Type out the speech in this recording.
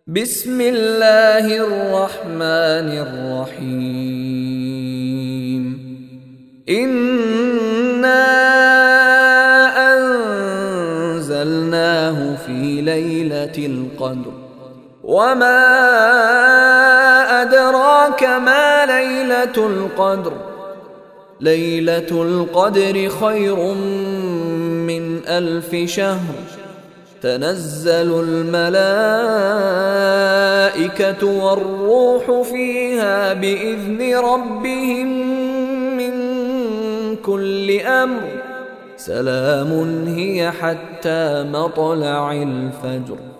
بسم الله الرحمن الرحيم. إنا أنزلناه في ليلة القدر وما أدراك ما ليلة القدر. ليلة القدر خير من 1000 شهر. تنزل الملائكة والروح فيها بإذن ربهم من كل أمر. سلام هي حتى مطلع الفجر.